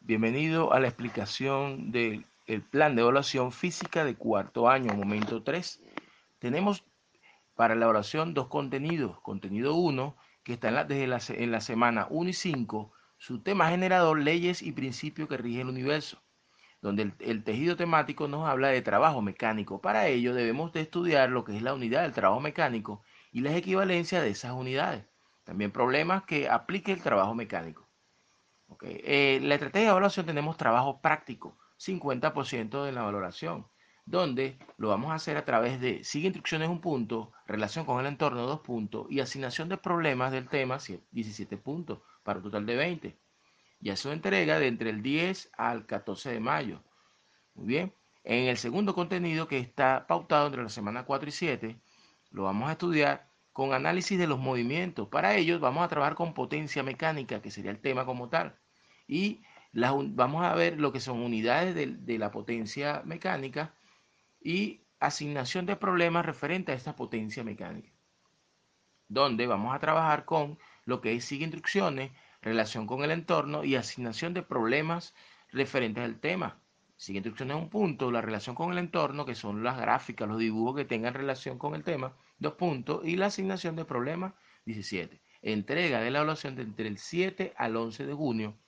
Bienvenido a la explicación del plan de evaluación física de cuarto año, momento 3. Tenemos para la evaluación dos contenidos. Contenido 1, que está en la semana 1 y 5, su tema generador, leyes y principios que rigen el universo, donde el tejido temático nos habla de trabajo mecánico. Para ello debemos de estudiar lo que es la unidad del trabajo mecánico y las equivalencias de esas unidades. También problemas que aplique el trabajo mecánico. Okay. La estrategia de evaluación tenemos trabajo práctico, 50% de la valoración, donde lo vamos a hacer a través de sigue instrucciones un punto, relación con el entorno 2 puntos y asignación de problemas del tema 17 puntos para un total de 20. Ya su entrega de entre el 10 al 14 de mayo. Muy bien. En el segundo contenido que está pautado entre la semana 4 y 7, lo vamos a estudiar con análisis de los movimientos. Para ello vamos a trabajar con potencia mecánica, que sería el tema como tal. Y vamos a ver lo que son unidades de la potencia mecánica y asignación de problemas referente a esta potencia mecánica, donde vamos a trabajar con lo que es sigue instrucciones, relación con el entorno y asignación de problemas referentes al tema. Sigue instrucciones un punto, la relación con el entorno, que son las gráficas, los dibujos que tengan relación con el tema, 2 puntos, y la asignación de problemas, 17. Entrega de la evaluación de entre el 7 al 11 de junio